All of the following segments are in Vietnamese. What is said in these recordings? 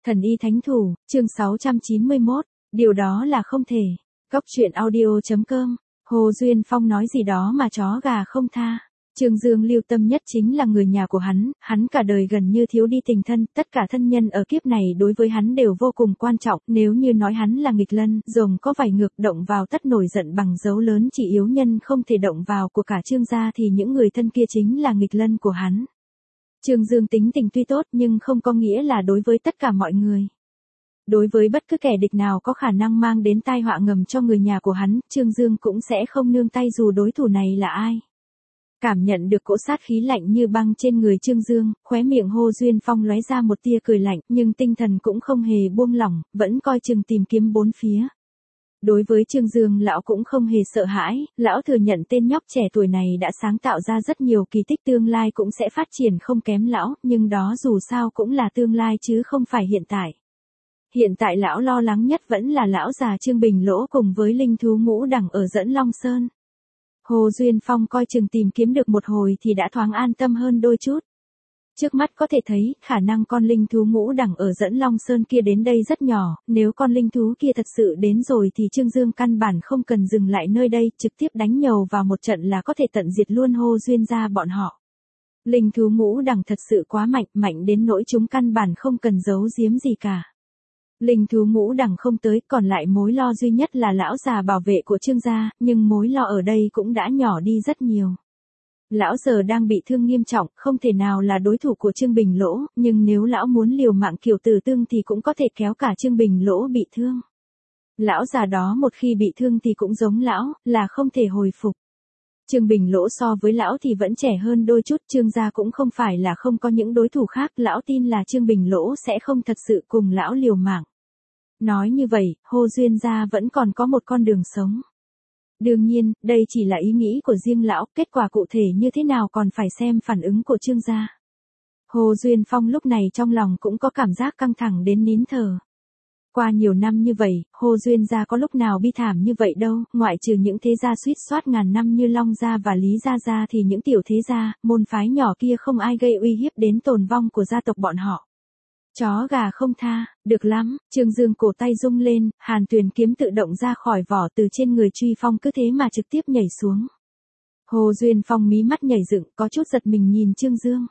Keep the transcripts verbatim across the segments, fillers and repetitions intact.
Thần y thánh thủ, chương sáu trăm chín mươi mốt, điều đó là không thể. Cóc truyện audio chấm com, Hồ Duyên Phong nói gì đó mà chó gà không tha. Trương Dương lưu tâm nhất chính là người nhà của hắn, hắn cả đời gần như thiếu đi tình thân, tất cả thân nhân ở kiếp này đối với hắn đều vô cùng quan trọng, nếu như nói hắn là nghịch lân, rồng có vảy ngược động vào tất nổi giận bằng dấu lớn chỉ yếu nhân không thể động vào của cả Trương gia thì những người thân kia chính là nghịch lân của hắn. Trương Dương tính tình tuy tốt nhưng không có nghĩa là đối với tất cả mọi người. Đối với bất cứ kẻ địch nào có khả năng mang đến tai họa ngầm cho người nhà của hắn, Trương Dương cũng sẽ không nương tay dù đối thủ này là ai. Cảm nhận được cỗ sát khí lạnh như băng trên người Trương Dương, khóe miệng Hồ Duyên Phong lóe ra một tia cười lạnh, nhưng tinh thần cũng không hề buông lỏng, vẫn coi chừng tìm kiếm bốn phía. Đối với Trương Dương lão cũng không hề sợ hãi, lão thừa nhận tên nhóc trẻ tuổi này đã sáng tạo ra rất nhiều kỳ tích, tương lai cũng sẽ phát triển không kém lão, nhưng đó dù sao cũng là tương lai chứ không phải hiện tại. Hiện tại lão lo lắng nhất vẫn là lão già Trương Bình Lỗ cùng với linh thú ngũ đẳng ở Dẫn Long Sơn. Hồ Duyên Phong coi chừng tìm kiếm được một hồi thì đã thoáng an tâm hơn đôi chút. Trước mắt có thể thấy, khả năng con linh thú ngũ đẳng ở Dẫn Long Sơn kia đến đây rất nhỏ, nếu con linh thú kia thật sự đến rồi thì Trương Dương căn bản không cần dừng lại nơi đây, trực tiếp đánh nhầu vào một trận là có thể tận diệt luôn Hồ Duyên gia bọn họ. Linh thú ngũ đẳng thật sự quá mạnh, mạnh đến nỗi chúng căn bản không cần giấu giếm gì cả. Linh thú ngũ đẳng không tới, còn lại mối lo duy nhất là lão già bảo vệ của Trương gia, nhưng mối lo ở đây cũng đã nhỏ đi rất nhiều. Lão giờ đang bị thương nghiêm trọng, không thể nào là đối thủ của Trương Bình Lỗ, nhưng nếu lão muốn liều mạng kiểu tử tương thì cũng có thể kéo cả Trương Bình Lỗ bị thương. Lão già đó một khi bị thương thì cũng giống lão, là không thể hồi phục. Trương Bình Lỗ so với lão thì vẫn trẻ hơn đôi chút, Trương gia cũng không phải là không có những đối thủ khác, lão tin là Trương Bình Lỗ sẽ không thật sự cùng lão liều mạng. Nói như vậy, Hồ Duyên gia vẫn còn có một con đường sống. Đương nhiên, đây chỉ là ý nghĩ của riêng lão, kết quả cụ thể như thế nào còn phải xem phản ứng của Trương gia. Hồ Duyên Phong lúc này trong lòng cũng có cảm giác căng thẳng đến nín thở. Qua nhiều năm như vậy, Hồ Duyên gia có lúc nào bi thảm như vậy đâu, ngoại trừ những thế gia suýt soát ngàn năm như Long gia và Lý gia gia thì những tiểu thế gia, môn phái nhỏ kia không ai gây uy hiếp đến tồn vong của gia tộc bọn họ. Chó gà không tha, được lắm, Trương Dương cổ tay rung lên, Hàn Tuyền kiếm tự động ra khỏi vỏ từ trên người Truy Phong cứ thế mà trực tiếp nhảy xuống. Hồ Duyên Phong mí mắt nhảy dựng, có chút giật mình nhìn Trương Dương.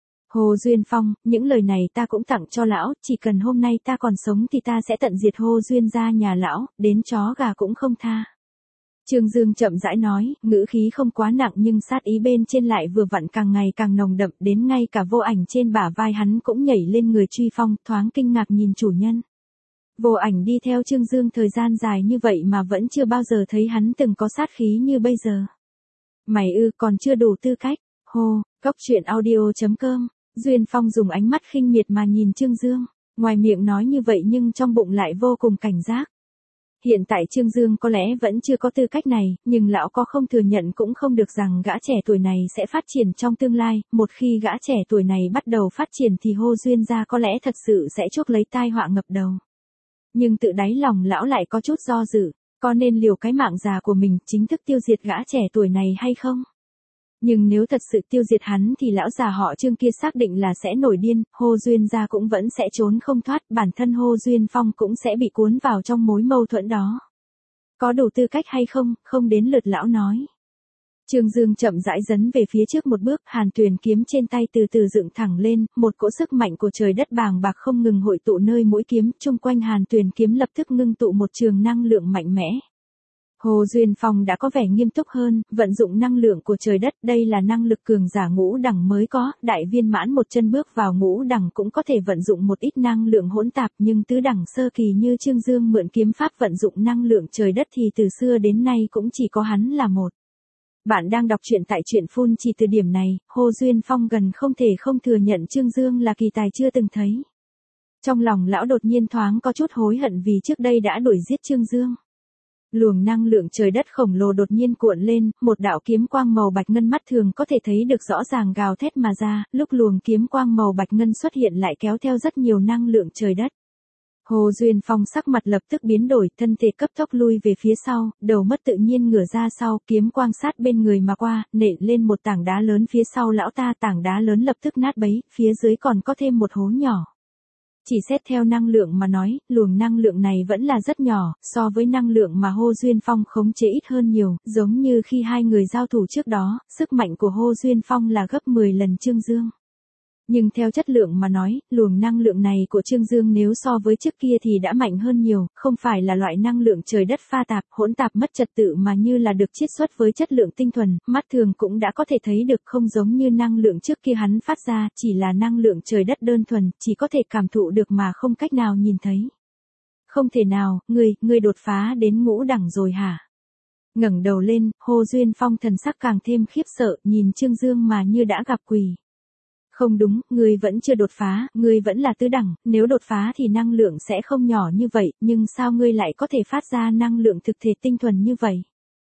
Hồ Duyên Phong, những lời này ta cũng tặng cho lão, chỉ cần hôm nay ta còn sống thì ta sẽ tận diệt Hồ Duyên gia nhà lão, đến chó gà cũng không tha. Trương Dương chậm rãi nói, ngữ khí không quá nặng nhưng sát ý bên trên lại vừa vặn càng ngày càng nồng đậm, đến ngay cả Vô Ảnh trên bả vai hắn cũng nhảy lên người Truy Phong, thoáng kinh ngạc nhìn chủ nhân. Vô Ảnh đi theo Trương Dương thời gian dài như vậy mà vẫn chưa bao giờ thấy hắn từng có sát khí như bây giờ. Mày ư, còn chưa đủ tư cách. Hồ, Cóc truyện audio chấm com, Duyên Phong dùng ánh mắt khinh miệt mà nhìn Trương Dương, ngoài miệng nói như vậy nhưng trong bụng lại vô cùng cảnh giác. Hiện tại Trương Dương có lẽ vẫn chưa có tư cách này, nhưng lão có không thừa nhận cũng không được rằng gã trẻ tuổi này sẽ phát triển trong tương lai, một khi gã trẻ tuổi này bắt đầu phát triển thì Hồ Duyên gia có lẽ thật sự sẽ chuốc lấy tai họa ngập đầu. Nhưng tự đáy lòng lão lại có chút do dự, có nên liều cái mạng già của mình chính thức tiêu diệt gã trẻ tuổi này hay không? Nhưng nếu thật sự tiêu diệt hắn thì lão già họ Trương kia xác định là sẽ nổi điên, Hồ Duyên gia cũng vẫn sẽ trốn không thoát, bản thân Hồ Duyên Phong cũng sẽ bị cuốn vào trong mối mâu thuẫn đó. Có đủ tư cách hay không, không đến lượt lão nói. Trương Dương chậm rãi dấn về phía trước một bước, Hàn Tuyền kiếm trên tay từ từ dựng thẳng lên, một cỗ sức mạnh của trời đất bàng bạc không ngừng hội tụ nơi mũi kiếm, chung quanh Hàn Tuyền kiếm lập tức ngưng tụ một trường năng lượng mạnh mẽ. Hồ Duyên Phong đã có vẻ nghiêm túc hơn, vận dụng năng lượng của trời đất, đây là năng lực cường giả ngũ đẳng mới có, đại viên mãn một chân bước vào ngũ đẳng cũng có thể vận dụng một ít năng lượng hỗn tạp, nhưng tứ đẳng sơ kỳ như Trương Dương mượn kiếm pháp vận dụng năng lượng trời đất thì từ xưa đến nay cũng chỉ có hắn là một. Bạn đang đọc truyện tại truyện phun chỉ từ điểm này, Hồ Duyên Phong gần không thể không thừa nhận Trương Dương là kỳ tài chưa từng thấy. Trong lòng lão đột nhiên thoáng có chút hối hận vì trước đây đã đuổi giết Trương Dương. Luồng năng lượng trời đất khổng lồ đột nhiên cuộn lên, một đạo kiếm quang màu bạch ngân mắt thường có thể thấy được rõ ràng gào thét mà ra, lúc luồng kiếm quang màu bạch ngân xuất hiện lại kéo theo rất nhiều năng lượng trời đất. Hồ Duyên Phong sắc mặt lập tức biến đổi, thân thể cấp tốc lui về phía sau, đầu mất tự nhiên ngửa ra sau, kiếm quang sát bên người mà qua, nện lên một tảng đá lớn phía sau lão ta, tảng đá lớn lập tức nát bấy, phía dưới còn có thêm một hố nhỏ. Chỉ xét theo năng lượng mà nói, luồng năng lượng này vẫn là rất nhỏ, so với năng lượng mà Hồ Duyên Phong khống chế ít hơn nhiều, giống như khi hai người giao thủ trước đó, sức mạnh của Hồ Duyên Phong là gấp mười lần Trương Dương. Nhưng theo chất lượng mà nói, luồng năng lượng này của Trương Dương nếu so với trước kia thì đã mạnh hơn nhiều, không phải là loại năng lượng trời đất pha tạp, hỗn tạp mất trật tự mà như là được chiết xuất với chất lượng tinh thuần, mắt thường cũng đã có thể thấy được, không giống như năng lượng trước kia hắn phát ra, chỉ là năng lượng trời đất đơn thuần, chỉ có thể cảm thụ được mà không cách nào nhìn thấy. Không thể nào, ngươi, ngươi đột phá đến ngũ đẳng rồi hả? Ngẩng đầu lên, Hồ Duyên Phong thần sắc càng thêm khiếp sợ, nhìn Trương Dương mà như đã gặp quỷ. Không đúng, ngươi vẫn chưa đột phá, ngươi vẫn là tứ đẳng, nếu đột phá thì năng lượng sẽ không nhỏ như vậy, nhưng sao ngươi lại có thể phát ra năng lượng thực thể tinh thuần như vậy?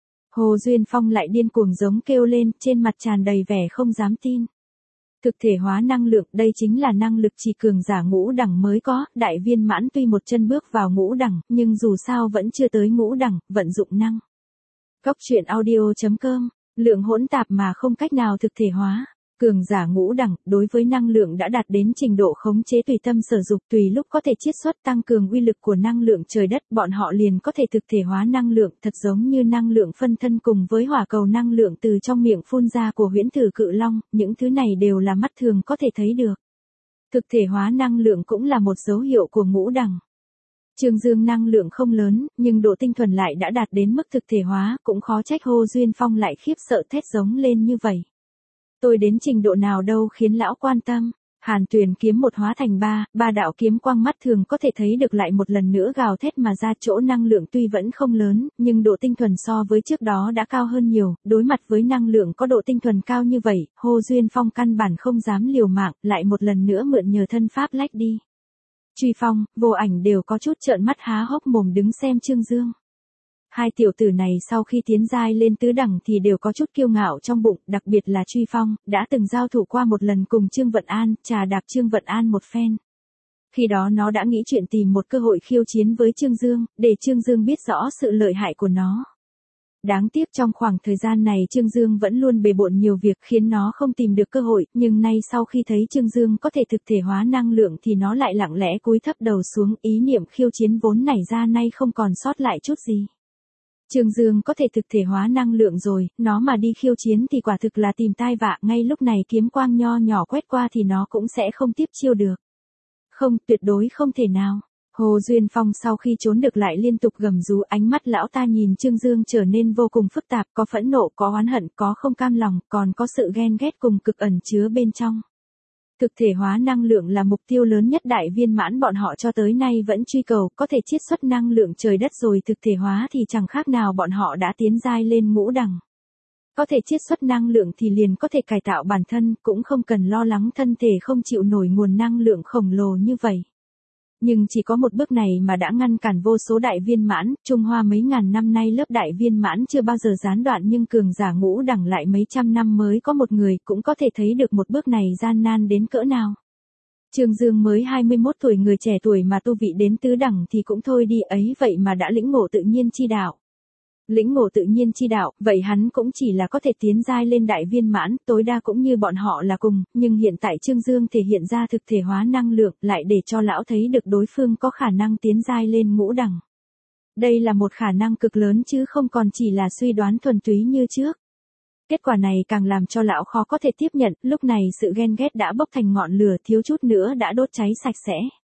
Hồ Duyên Phong lại điên cuồng giống kêu lên, trên mặt tràn đầy vẻ không dám tin. Thực thể hóa năng lượng, đây chính là năng lực chỉ cường giả ngũ đẳng mới có, đại viên mãn tuy một chân bước vào ngũ đẳng, nhưng dù sao vẫn chưa tới ngũ đẳng, vận dụng năng. Cốc truyện audio chấm com, lượng hỗn tạp mà không cách nào thực thể hóa. Cường giả ngũ đẳng, đối với năng lượng đã đạt đến trình độ khống chế tùy tâm sở dục, tùy lúc có thể chiết xuất tăng cường uy lực của năng lượng trời đất, bọn họ liền có thể thực thể hóa năng lượng, thật giống như năng lượng phân thân cùng với hỏa cầu năng lượng từ trong miệng phun ra của huyễn thử cự long, những thứ này đều là mắt thường có thể thấy được. Thực thể hóa năng lượng cũng là một dấu hiệu của ngũ đẳng. Trương Dương năng lượng không lớn, nhưng độ tinh thuần lại đã đạt đến mức thực thể hóa, cũng khó trách Hồ Duyên Phong lại khiếp sợ thét giống lên như vậy. Tôi đến trình độ nào đâu khiến lão quan tâm. Hàn Tuyền kiếm một hóa thành ba, ba đạo kiếm quang mắt thường có thể thấy được lại một lần nữa gào thét mà ra, chỗ năng lượng tuy vẫn không lớn, nhưng độ tinh thuần so với trước đó đã cao hơn nhiều, đối mặt với năng lượng có độ tinh thuần cao như vậy, Hồ Duyên Phong căn bản không dám liều mạng, lại một lần nữa mượn nhờ thân pháp lách đi. Truy Phong, Vô Ảnh đều có chút trợn mắt há hốc mồm đứng xem Trương Dương. Hai tiểu tử này sau khi tiến giai lên tứ đẳng thì đều có chút kiêu ngạo trong bụng, đặc biệt là Truy Phong, đã từng giao thủ qua một lần cùng Trương Vận An, trà đạp Trương Vận An một phen. Khi đó nó đã nghĩ chuyện tìm một cơ hội khiêu chiến với Trương Dương, để Trương Dương biết rõ sự lợi hại của nó. Đáng tiếc trong khoảng thời gian này Trương Dương vẫn luôn bề bộn nhiều việc khiến nó không tìm được cơ hội, nhưng nay sau khi thấy Trương Dương có thể thực thể hóa năng lượng thì nó lại lặng lẽ cúi thấp đầu xuống, ý niệm khiêu chiến vốn nảy ra nay không còn sót lại chút gì. Trương Dương có thể thực thể hóa năng lượng rồi, nó mà đi khiêu chiến thì quả thực là tìm tai vạ, ngay lúc này kiếm quang nho nhỏ quét qua thì nó cũng sẽ không tiếp chiêu được. Không, tuyệt đối không thể nào. Hồ Duyên Phong sau khi trốn được lại liên tục gầm rú, ánh mắt lão ta nhìn Trương Dương trở nên vô cùng phức tạp, có phẫn nộ, có oán hận, có không cam lòng, còn có sự ghen ghét cùng cực ẩn chứa bên trong. Thực thể hóa năng lượng là mục tiêu lớn nhất đại viên mãn bọn họ cho tới nay vẫn truy cầu, có thể chiết xuất năng lượng trời đất rồi thực thể hóa thì chẳng khác nào bọn họ đã tiến giai lên ngũ đẳng. Có thể chiết xuất năng lượng thì liền có thể cải tạo bản thân, cũng không cần lo lắng thân thể không chịu nổi nguồn năng lượng khổng lồ như vậy. Nhưng chỉ có một bước này mà đã ngăn cản vô số đại viên mãn, Trung Hoa mấy ngàn năm nay lớp đại viên mãn chưa bao giờ gián đoạn, nhưng cường giả ngũ đẳng lại mấy trăm năm mới có một người, cũng có thể thấy được một bước này gian nan đến cỡ nào. Trương Dương mới hai mươi mốt tuổi, người trẻ tuổi mà tu vị đến tứ đẳng thì cũng thôi đi, ấy vậy mà đã lĩnh ngộ tự nhiên chi đạo. Lĩnh ngộ tự nhiên chi đạo, vậy hắn cũng chỉ là có thể tiến giai lên đại viên mãn, tối đa cũng như bọn họ là cùng, nhưng hiện tại Trương Dương thể hiện ra thực thể hóa năng lượng, lại để cho lão thấy được đối phương có khả năng tiến giai lên ngũ đẳng. Đây là một khả năng cực lớn chứ không còn chỉ là suy đoán thuần túy như trước. Kết quả này càng làm cho lão khó có thể tiếp nhận, lúc này sự ghen ghét đã bốc thành ngọn lửa, thiếu chút nữa đã đốt cháy sạch sẽ.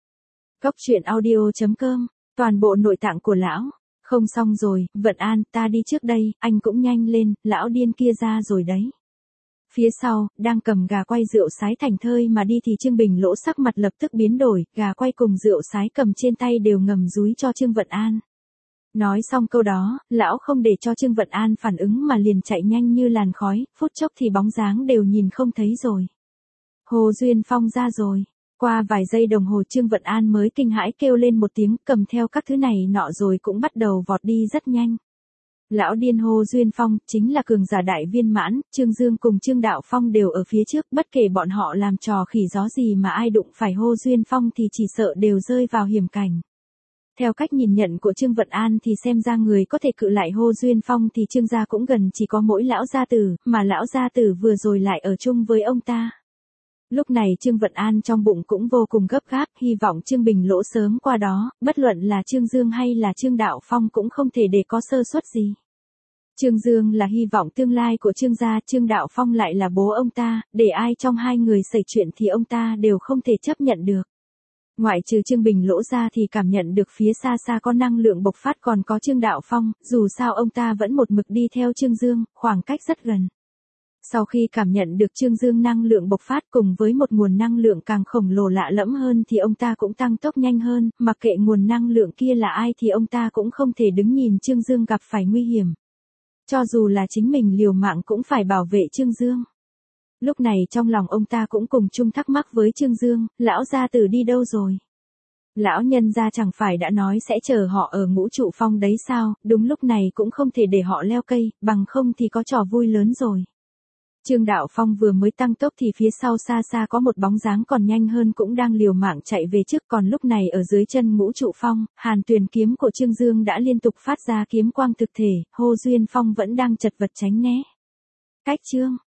Cốc truyện audio chấm com, toàn bộ nội tạng của lão. Không xong rồi, Vận An, ta đi trước đây, anh cũng nhanh lên, lão điên kia ra rồi đấy. Phía sau, đang cầm gà quay rượu sái thành thơi mà đi thì Trương Bình Lỗ sắc mặt lập tức biến đổi, gà quay cùng rượu sái cầm trên tay đều ngầm dúi cho Trương Vận An. Nói xong câu đó, lão không để cho Trương Vận An phản ứng mà liền chạy nhanh như làn khói, phút chốc thì bóng dáng đều nhìn không thấy rồi. Hồ Duyên Phong ra rồi. Qua vài giây đồng hồ Trương Vận An mới kinh hãi kêu lên một tiếng, cầm theo các thứ này nọ rồi cũng bắt đầu vọt đi rất nhanh. Lão điên Hồ Duyên Phong, chính là cường giả đại viên mãn, Trương Dương cùng Trương Đạo Phong đều ở phía trước, bất kể bọn họ làm trò khỉ gió gì mà ai đụng phải Hồ Duyên Phong thì chỉ sợ đều rơi vào hiểm cảnh. Theo cách nhìn nhận của Trương Vận An thì xem ra người có thể cự lại Hồ Duyên Phong thì Trương gia cũng gần chỉ có mỗi lão gia tử, mà lão gia tử vừa rồi lại ở chung với ông ta. Lúc này Trương Vận An trong bụng cũng vô cùng gấp gáp, hy vọng Trương Bình Lỗ sớm qua đó, bất luận là Trương Dương hay là Trương Đạo Phong cũng không thể để có sơ suất gì. Trương Dương là hy vọng tương lai của Trương gia, Trương Đạo Phong lại là bố ông ta, để ai trong hai người xảy chuyện thì ông ta đều không thể chấp nhận được. Ngoại trừ Trương Bình Lỗ ra thì cảm nhận được phía xa xa có năng lượng bộc phát còn có Trương Đạo Phong, dù sao ông ta vẫn một mực đi theo Trương Dương, khoảng cách rất gần. Sau khi cảm nhận được Trương Dương năng lượng bộc phát cùng với một nguồn năng lượng càng khổng lồ lạ lẫm hơn thì ông ta cũng tăng tốc nhanh hơn, mặc kệ nguồn năng lượng kia là ai thì ông ta cũng không thể đứng nhìn Trương Dương gặp phải nguy hiểm. Cho dù là chính mình liều mạng cũng phải bảo vệ Trương Dương. Lúc này trong lòng ông ta cũng cùng chung thắc mắc với Trương Dương, lão gia tử đi đâu rồi? Lão nhân gia chẳng phải đã nói sẽ chờ họ ở Ngũ Trụ Phong đấy sao, đúng lúc này cũng không thể để họ leo cây, bằng không thì có trò vui lớn rồi. Trương Đạo Phong vừa mới tăng tốc thì phía sau xa xa có một bóng dáng còn nhanh hơn cũng đang liều mạng chạy về trước, còn lúc này ở dưới chân Ngũ Trụ Phong, Hàn Tuyền kiếm của Trương Dương đã liên tục phát ra kiếm quang thực thể, Hồ Duyên Phong vẫn đang chật vật tránh né. Cách Trương